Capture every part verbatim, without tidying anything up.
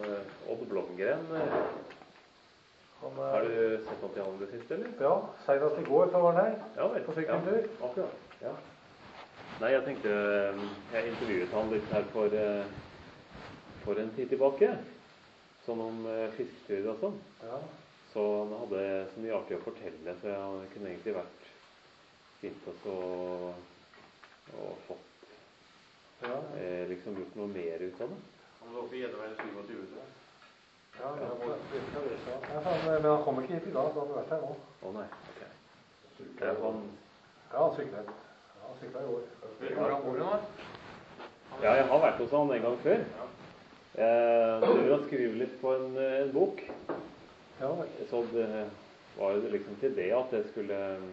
uh, Odd Blomgren, uh, Han er... har du sett noe til han det siste, eller? Ja, senest i går så var han her. Ja, vel. På sykkeltur. Ja, akkurat. Ja. Nei, jeg tenkte, jeg intervjuet han litt her for, for en tid tilbake, sånn om fisketurer og sånn. Ja. Så han hadde så mye artig å fortelle, så jeg kunne egentlig vært fint også og fått ja, ja. Eh, liksom gjort noe mer ut av det. Han var oppe i Edvard syvogtyve, tror jeg. Ja, ja, men han kommer ikke hit i dag, så han har vært her nå. Å nei, ok. Ja, han... Ja, han syklet. Ja, han syklet i år. Hvor han bor nå? Ja, jeg har vært hos han en gang før. Jeg driver og skriver litt på en, en bok. Ja, så det var jo liksom til det at jeg skulle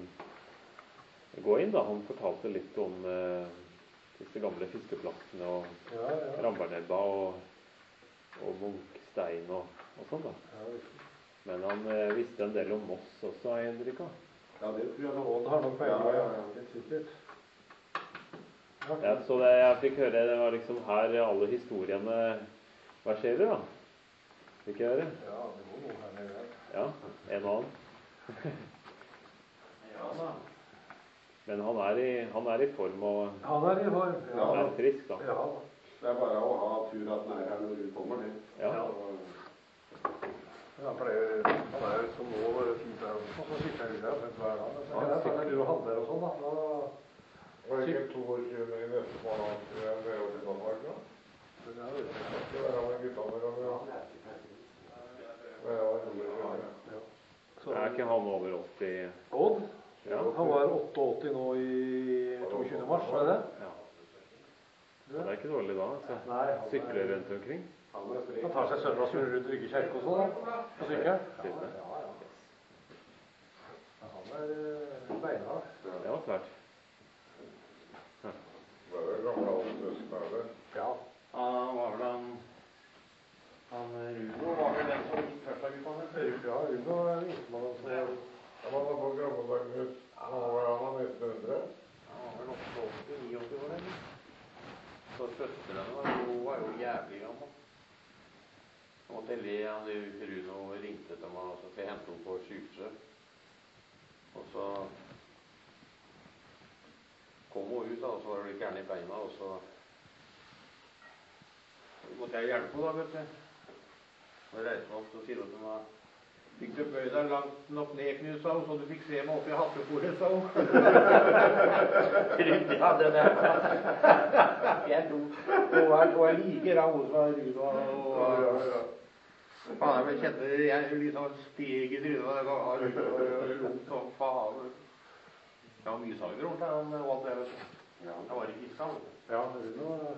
gå inn da. Han fortalte litt om uh, disse gamle fiskeplassene og ja, ja. Rambernebba og, og Munkstein og, og sånn da. Ja, men han uh, visste en del om Moss også, Henrika. Ja, det tror jeg Odd har nok på en gang, ja, helt sikkert. Ja, ja, så det jeg fikk høre, det var liksom her alle historiene verserer da. Fikk jeg høre? Ja, det går noe her nede. Ja, en og annen. Ja da. Men han er, i, han er i form og han er i form. Ja. Han er frisk da. Ja. Det er bare å ha tur at det er når du kommer ned. Ja. Ja, for det er, han er jo som nå fint der også, så sitter jeg der hver dag. Så er det sånn du handler og sånn da. Var det ikke toogtyvende i neste måned til jeg ble over til Danmark da? Det er jo ikke. Det var med guttene gang, ja. Ja. Så er ikke han over åtti? Odd? Ja. Han var åttiåtte nå i tjueåtte mars, var det det? Ja. Det er ikke dårlig da, altså. Nei, han Sykler rundt omkring. Han tar seg søndagstur rundt Rygge kjerke og sånn da, på sykkel. Ja, ja, ja. Han er beinhard. Det var svært. Det var jo gamle aldersøskene. Ja. Han var vel han... Han Runo var vel den som gikk først av guttene? Ja, Runo er yngstemann som er... Han var på Gammeldagnhus. Han var han nesten hundre. Han var vel åttiåtte ni år, eller? Så søstrene var jo, var jo jævlig gammel. Og Telly, han Runo ringte dem og så skulle hente dem på sykehuset. Og så kom hun ut da, og så var det litt gærne i beina, og så måtte jeg hjelpe henne da, vet du. Og jeg reiste meg opp, så sier hun til meg, fikk du bøy deg langt nok ned, Knut, sa hun, så du fikk se meg opp i hattebordet, sa hun. Ryddig hadde det. Jeg lo. Hun var like raus fra Runo, og... Faen, jeg kjente det, jeg liksom steg i trynet, og det var lukt som faen. Det var mye sager rundt her, og alt det, vet du. Jeg var i fiska, vet du. Ja, Runo...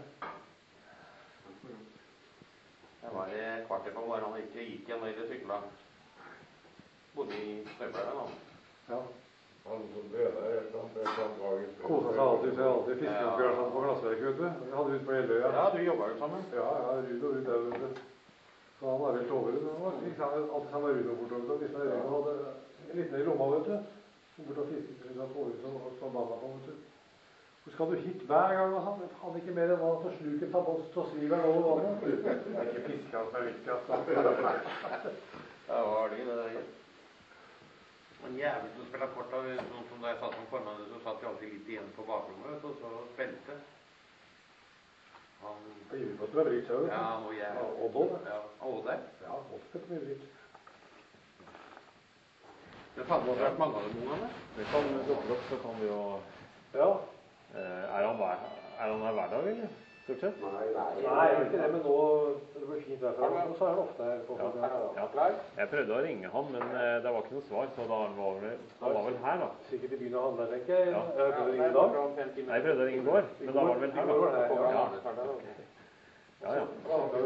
Jeg var i kvarter på morgenen, han ikke gikk igjen eller sykla. Bodde i Støvleren, han. Ja. Han som drev der, et eller annet. Kosa seg alltid, så jeg alltid fiskeoppgjør sånn på glassverk, vet du. Vi hadde ut på Gjelløya. Ja, du jobbet jo sammen. Ja, ja, Runo ut der, vet du. Så han var helt over det. Han var ikke alltid sammen med Runo bortover. Hvis Runo hadde en liten i lomma, vet du. Som bort og fisket rundt av tålet og så dama på, vet du. Så skal du hit hver gang, og han hadde ikke mer enn hva for sluken ta på til å sviveren over vannet. Det er ikke fiskene som er viktigast. Ja, var det det der. En jævel som spiller kort av, sånn som da jeg satt som formann, så satt jeg alltid litt igjen på bakrommet, og så spilte. Han... Det gjør godt med bryt, vet du. Ja, han var jævel. Ja, Odd også. Ja, og der. Ja, Odd spilte med bryt. Det hadde vært mange av dem ungene. Vi kan dukke opp, så kan vi jo... Ja. Er han, hver, er han her hver dag, eller? Stort sett? Nei, nei, nei, ikke det, men nå det blir fint derfra, så er han ofte her. På, ja, ja. Jeg prøvde å ringe han, men det var ikke noe svar, så da han var, han var vel her da. Sikkert i byen og handler, tenker jeg. Ja. Jeg prøvde å ringe i dag. Nei, jeg prøvde å ringe i går, men da var han vel her da. Ja, ja. Ja, ja.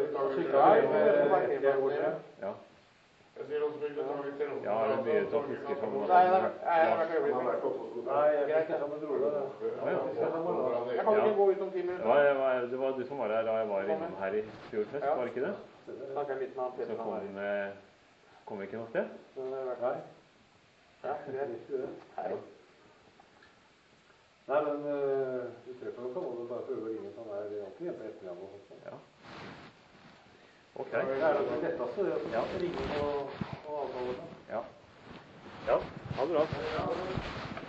Ja. Jeg sier også mye, det tar litt til. Ja, det er mye til å fiske som... Nei, nei, nei, jeg har vært øyeblikk. Nei, jeg er ikke sammen med Drole. Ja, ja. Jeg kan ikke gå ut om ti minutter. Det var, var, det var du som var her da jeg var innom her i fjordfest, var det ikke det? Snakket litt med han til. Så kom, kom vi ikke noe sted? Nei. Ja, det er litt det. Hei. Nei, men du treffer noe, må du bare prøve å ringe, så han er alltid hjemme på ettermiddagen og sånt. Ja. Ok. Det er nok det letteste, det å Ja. ringe og, og avtale det. Ja. Ja, ha det bra. Ja,